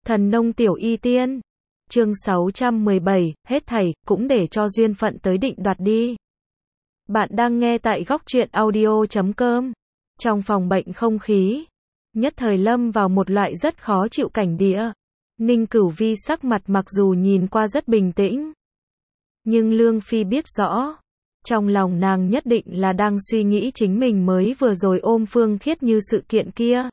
Thần nông tiểu y tiên. Chương 617, hết thảy, cũng để cho duyên phận tới định đoạt đi. Bạn đang nghe tại góc truyện audio.com. Trong phòng bệnh không khí, nhất thời lâm vào một loại rất khó chịu cảnh địa. Ninh Cửu Vi sắc mặt mặc dù nhìn qua rất bình tĩnh, nhưng Lương Phi biết rõ, trong lòng nàng nhất định là đang suy nghĩ chính mình mới vừa rồi ôm Phương Khiết Như sự kiện kia.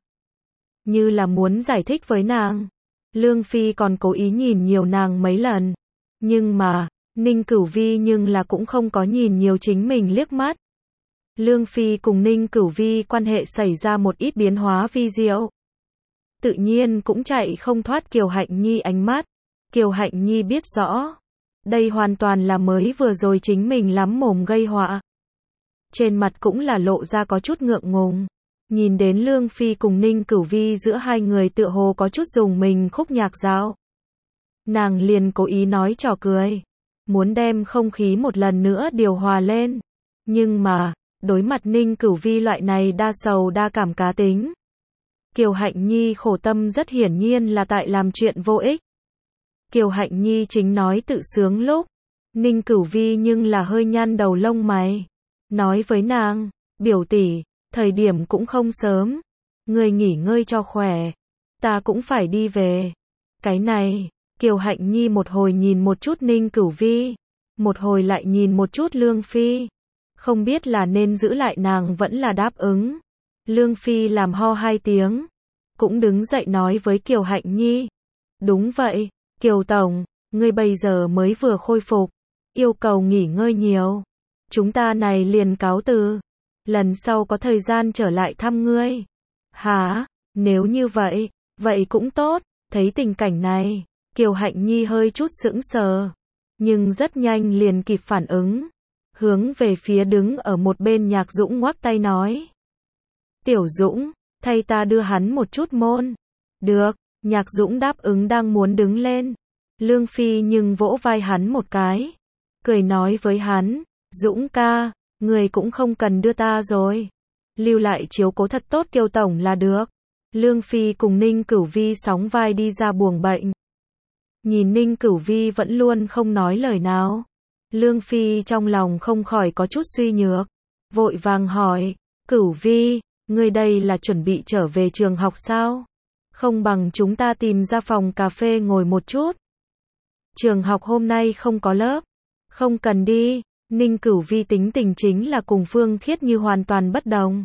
Như là muốn giải thích với nàng. Lương Phi còn cố ý nhìn nhiều nàng mấy lần. Nhưng mà, Ninh Cửu Vi nhưng là cũng không có nhìn nhiều chính mình liếc mắt. Lương Phi cùng Ninh Cửu Vi quan hệ xảy ra một ít biến hóa vi diệu. Tự nhiên cũng chạy không thoát Kiều Hạnh Nhi ánh mắt. Kiều Hạnh Nhi biết rõ, đây hoàn toàn là mới vừa rồi chính mình lắm mồm gây họa. Trên mặt cũng là lộ ra có chút ngượng ngùng. Nhìn đến Lương Phi cùng Ninh Cửu Vi giữa hai người tựa hồ có chút dùng mình khúc nhạc dạo. Nàng liền cố ý nói trò cười, muốn đem không khí một lần nữa điều hòa lên. Nhưng mà, đối mặt Ninh Cửu Vi loại này đa sầu đa cảm cá tính, Kiều Hạnh Nhi khổ tâm rất hiển nhiên là tại làm chuyện vô ích. Kiều Hạnh Nhi chính nói tự sướng lúc, Ninh Cửu Vi nhưng là hơi nhăn đầu lông mày. Nói với nàng, biểu tỷ, thời điểm cũng không sớm, người nghỉ ngơi cho khỏe, ta cũng phải đi về. Cái này, Kiều Hạnh Nhi một hồi nhìn một chút Ninh Cửu Vi, một hồi lại nhìn một chút Lương Phi. Không biết là nên giữ lại nàng vẫn là đáp ứng. Lương Phi làm ho hai tiếng, cũng đứng dậy nói với Kiều Hạnh Nhi. Đúng vậy, Kiều Tổng, ngươi bây giờ mới vừa khôi phục, yêu cầu nghỉ ngơi nhiều. Chúng ta này liền cáo từ, lần sau có thời gian trở lại thăm ngươi. Hả, nếu như vậy, vậy cũng tốt. Thấy tình cảnh này, Kiều Hạnh Nhi hơi chút sững sờ, nhưng rất nhanh liền kịp phản ứng, hướng về phía đứng ở một bên Nhạc Dũng ngoắc tay nói. Tiểu Dũng, thay ta đưa hắn một chút môn. Được, Nhạc Dũng đáp ứng đang muốn đứng lên. Lương Phi nhưng vỗ vai hắn một cái, cười nói với hắn, Dũng ca, người cũng không cần đưa ta rồi. Lưu lại chiếu cố thật tốt Kiều Tổng là được. Lương Phi cùng Ninh Cửu Vi sóng vai đi ra buồng bệnh. Nhìn Ninh Cửu Vi vẫn luôn không nói lời nào, Lương Phi trong lòng không khỏi có chút suy nhược. Vội vàng hỏi, Cửu Vi, ngươi đây là chuẩn bị trở về trường học sao? Không bằng chúng ta tìm ra phòng cà phê ngồi một chút. Trường học hôm nay không có lớp. Không cần đi. Ninh Cửu Vi tính tình chính là cùng Phương Khiết Như hoàn toàn bất đồng.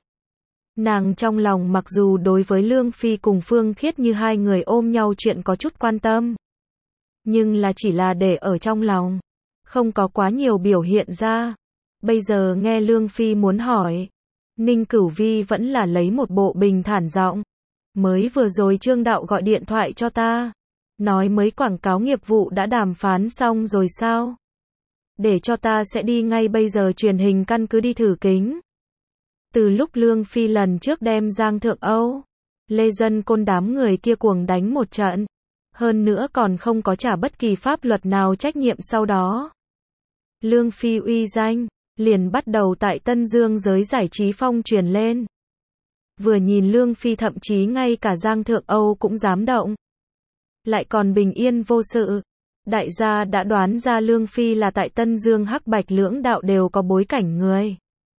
Nàng trong lòng mặc dù đối với Lương Phi cùng Phương Khiết Như hai người ôm nhau chuyện có chút quan tâm, nhưng là chỉ là để ở trong lòng, không có quá nhiều biểu hiện ra. Bây giờ nghe Lương Phi muốn hỏi, Ninh Cửu Vi vẫn là lấy một bộ bình thản giọng. Mới vừa rồi Trương Đạo gọi điện thoại cho ta, nói mấy quảng cáo nghiệp vụ đã đàm phán xong rồi sao? Để cho ta sẽ đi ngay bây giờ truyền hình căn cứ đi thử kính. Từ lúc Lương Phi lần trước đem Giang Thượng Âu, Lê Dân Côn đám người kia cuồng đánh một trận, hơn nữa còn không có trả bất kỳ pháp luật nào trách nhiệm sau đó. Lương Phi uy danh liền bắt đầu tại Tân Dương giới giải trí phong truyền lên. Vừa nhìn Lương Phi thậm chí ngay cả Giang Thượng Âu cũng dám động, lại còn bình yên vô sự. Đại gia đã đoán ra Lương Phi là tại Tân Dương Hắc Bạch lưỡng đạo đều có bối cảnh người.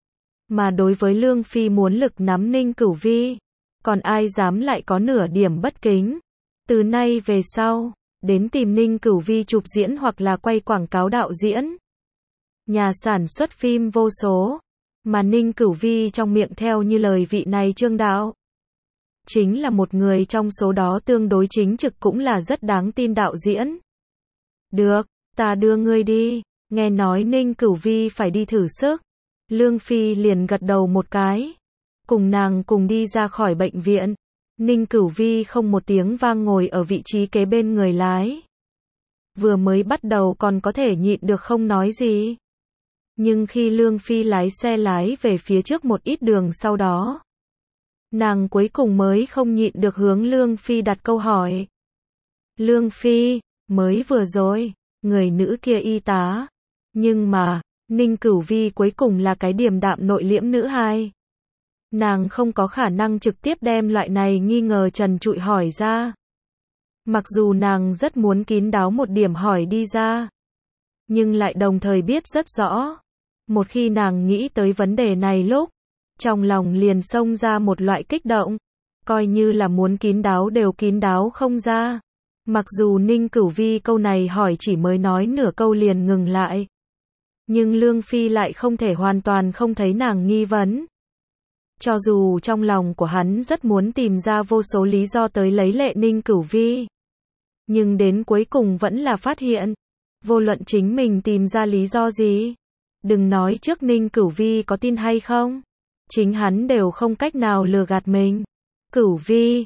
Mà đối với Lương Phi muốn lực nắm Ninh Cửu Vi, còn ai dám lại có nửa điểm bất kính. Từ nay về sau, đến tìm Ninh Cửu Vi chụp diễn hoặc là quay quảng cáo đạo diễn. Nhà sản xuất phim vô số, mà Ninh Cửu Vi trong miệng theo như lời vị này Trương Đạo, chính là một người trong số đó tương đối chính trực cũng là rất đáng tin đạo diễn. Được, ta đưa ngươi đi. Nghe nói Ninh Cửu Vi phải đi thử sức, Lương Phi liền gật đầu một cái, cùng nàng cùng đi ra khỏi bệnh viện. Ninh Cửu Vi không một tiếng vang ngồi ở vị trí kế bên người lái. Vừa mới bắt đầu còn có thể nhịn được không nói gì, nhưng khi Lương Phi lái xe lái về phía trước một ít đường sau đó, nàng cuối cùng mới không nhịn được hướng Lương Phi đặt câu hỏi. Lương Phi, mới vừa rồi, người nữ kia y tá, nhưng mà, Ninh Cửu Vi cuối cùng là cái điềm đạm nội liễm nữ hài. Nàng không có khả năng trực tiếp đem loại này nghi ngờ trần trụi hỏi ra. Mặc dù nàng rất muốn kín đáo một điểm hỏi đi ra, nhưng lại đồng thời biết rất rõ, một khi nàng nghĩ tới vấn đề này lúc, trong lòng liền xông ra một loại kích động, coi như là muốn kín đáo đều kín đáo không ra. Mặc dù Ninh Cửu Vi câu này hỏi chỉ mới nói nửa câu liền ngừng lại, nhưng Lương Phi lại không thể hoàn toàn không thấy nàng nghi vấn. Cho dù trong lòng của hắn rất muốn tìm ra vô số lý do tới lấy lệ Ninh Cửu Vi, nhưng đến cuối cùng vẫn là phát hiện, vô luận chính mình tìm ra lý do gì, đừng nói trước Ninh Cửu Vi có tin hay không, chính hắn đều không cách nào lừa gạt mình. Cửu Vi,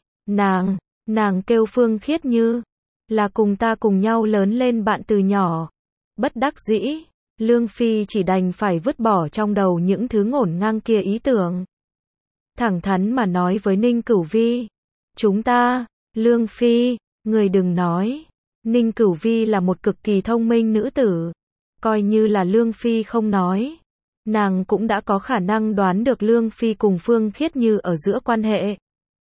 nàng kêu Phương Khiết Như, là cùng ta cùng nhau lớn lên bạn từ nhỏ. Bất đắc dĩ, Lương Phi chỉ đành phải vứt bỏ trong đầu những thứ ngổn ngang kia ý tưởng. Thẳng thắn mà nói với Ninh Cửu Vi, chúng ta, Lương Phi, người đừng nói, Ninh Cửu Vi là một cực kỳ thông minh nữ tử, coi như là Lương Phi không nói, nàng cũng đã có khả năng đoán được Lương Phi cùng Phương Khiết Như ở giữa quan hệ.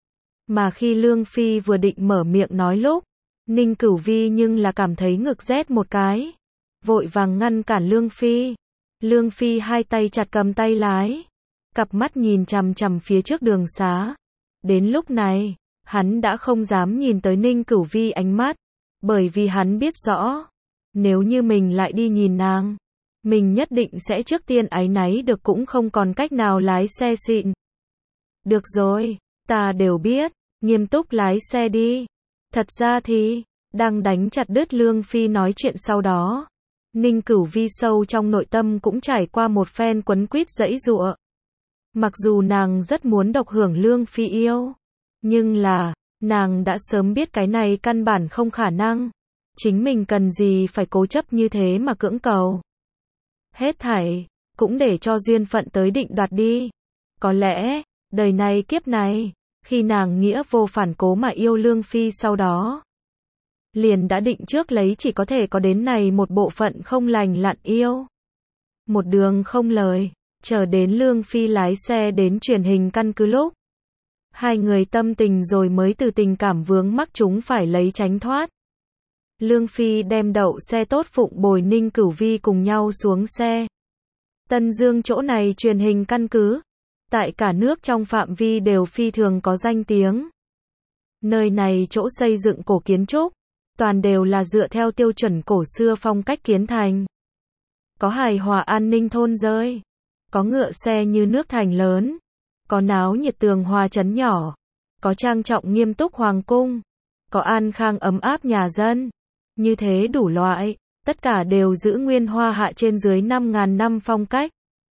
Mà khi Lương Phi vừa định mở miệng nói lúc, Ninh Cửu Vi nhưng là cảm thấy ngực rét một cái, vội vàng ngăn cản Lương Phi. Lương Phi hai tay chặt cầm tay lái, cặp mắt nhìn chằm chằm phía trước đường xá. Đến lúc này, hắn đã không dám nhìn tới Ninh Cửu Vi ánh mắt, bởi vì hắn biết rõ, nếu như mình lại đi nhìn nàng, mình nhất định sẽ trước tiên áy náy được cũng không còn cách nào lái xe xịn. Được rồi, ta đều biết, nghiêm túc lái xe đi. Thật ra thì, đang đánh chặt đứt Lương Phi nói chuyện sau đó, Ninh Cửu Vi sâu trong nội tâm cũng trải qua một phen quấn quýt giãy giụa. Mặc dù nàng rất muốn độc hưởng Lương Phi yêu, nhưng là, nàng đã sớm biết cái này căn bản không khả năng. Chính mình cần gì phải cố chấp như thế mà cưỡng cầu. Hết thảy, cũng để cho duyên phận tới định đoạt đi. Có lẽ, đời này kiếp này, khi nàng nghĩa vô phản cố mà yêu Lương Phi sau đó, liền đã định trước lấy chỉ có thể có đến này một bộ phận không lành lặn yêu. Một đường không lời, chờ đến Lương Phi lái xe đến truyền hình căn cứ lúc, hai người tâm tình rồi mới từ tình cảm vướng mắc chúng phải lấy tránh thoát. Lương Phi đem đậu xe tốt phụng bồi Ninh Cửu Vi cùng nhau xuống xe. Tân Dương chỗ này truyền hình căn cứ, tại cả nước trong phạm vi đều phi thường có danh tiếng. Nơi này chỗ xây dựng cổ kiến trúc, toàn đều là dựa theo tiêu chuẩn cổ xưa phong cách kiến thành. Có hài hòa an ninh thôn rơi, có ngựa xe như nước thành lớn, có náo nhiệt tường hòa trấn nhỏ, có trang trọng nghiêm túc hoàng cung, có an khang ấm áp nhà dân. Như thế đủ loại, tất cả đều giữ nguyên hoa hạ trên dưới 5.000 năm phong cách.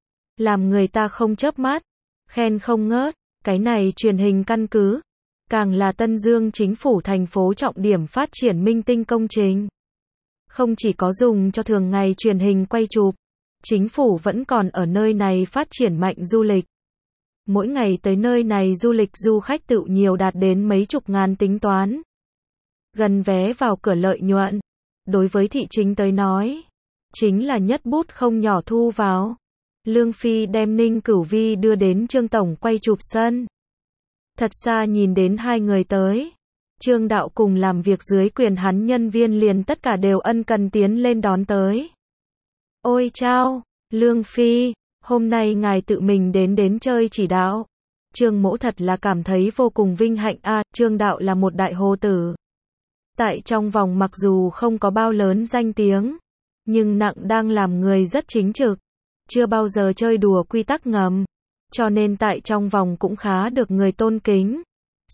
Làm người ta không chớp mắt, khen không ngớt, cái này truyền hình căn cứ, càng là Tân Dương chính phủ thành phố trọng điểm phát triển minh tinh công trình. Không chỉ có dùng cho thường ngày truyền hình quay chụp, chính phủ vẫn còn ở nơi này phát triển mạnh du lịch. Mỗi ngày tới nơi này du lịch du khách tự nhiều đạt đến mấy chục ngàn tính toán. Gần vé vào cửa lợi nhuận, đối với thị chính tới nói, chính là nhất bút không nhỏ thu vào. Lương Phi đem Ninh Cửu Vi đưa đến Trương Tổng quay chụp sân. Thật xa nhìn đến hai người tới, Trương Đạo cùng làm việc dưới quyền hắn nhân viên liền tất cả đều ân cần tiến lên đón tới. Ôi chao, Lương Phi, hôm nay ngài tự mình đến chơi chỉ đạo. Trương Mỗ thật là cảm thấy vô cùng vinh hạnh a. Trương Đạo là một đại hồ tử. Tại trong vòng mặc dù không có bao lớn danh tiếng, nhưng nặng đang làm người rất chính trực, chưa bao giờ chơi đùa quy tắc ngầm, cho nên tại trong vòng cũng khá được người tôn kính.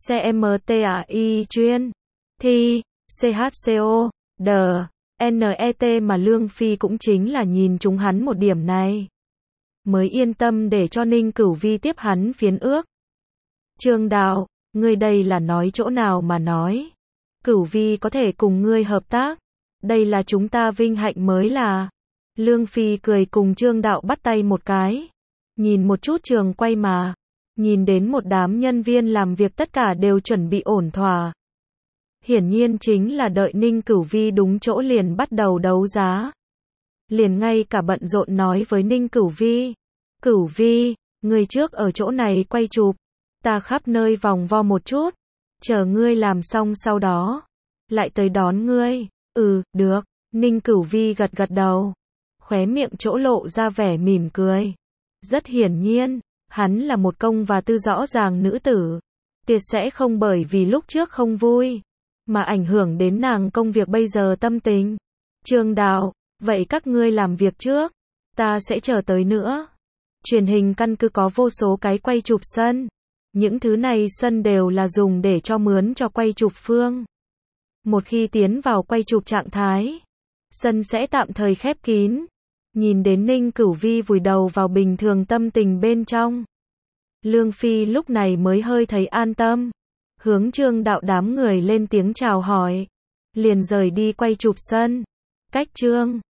CMTAI chuyên, thi, CHCO, đờ, NET mà Lương Phi cũng chính là nhìn chúng hắn một điểm này, mới yên tâm để cho Ninh Cửu Vi tiếp hắn phiến ước. Trương Đạo, ngươi đây là nói chỗ nào mà nói. Cửu Vi có thể cùng ngươi hợp tác, đây là chúng ta vinh hạnh mới là. Lương Phi cười cùng Trương Đạo bắt tay một cái, nhìn một chút trường quay mà, nhìn đến một đám nhân viên làm việc tất cả đều chuẩn bị ổn thỏa. Hiển nhiên chính là đợi Ninh Cửu Vi đúng chỗ liền bắt đầu đấu giá. Liền ngay cả bận rộn nói với Ninh Cửu Vi, Cửu Vi, ngươi trước ở chỗ này quay chụp, ta khắp nơi vòng vo một chút, chờ ngươi làm xong sau đó, lại tới đón ngươi. Được. Ninh Cửu Vi gật gật đầu. Khóe miệng chỗ lộ ra vẻ mỉm cười. Rất hiển nhiên, hắn là một công và tư rõ ràng nữ tử. Tuyệt sẽ không bởi vì lúc trước không vui, mà ảnh hưởng đến nàng công việc bây giờ tâm tình. Trương Đạo, vậy các ngươi làm việc trước, ta sẽ chờ tới nữa. Truyền hình căn cứ có vô số cái quay chụp sân. Những thứ này sân đều là dùng để cho mướn cho quay chụp phương. Một khi tiến vào quay chụp trạng thái, sân sẽ tạm thời khép kín. Nhìn đến Ninh Cửu Vi vùi đầu vào bình thường tâm tình bên trong, Lương Phi lúc này mới hơi thấy an tâm. Hướng Trương Đạo đám người lên tiếng chào hỏi, liền rời đi quay chụp sân. Cách Trương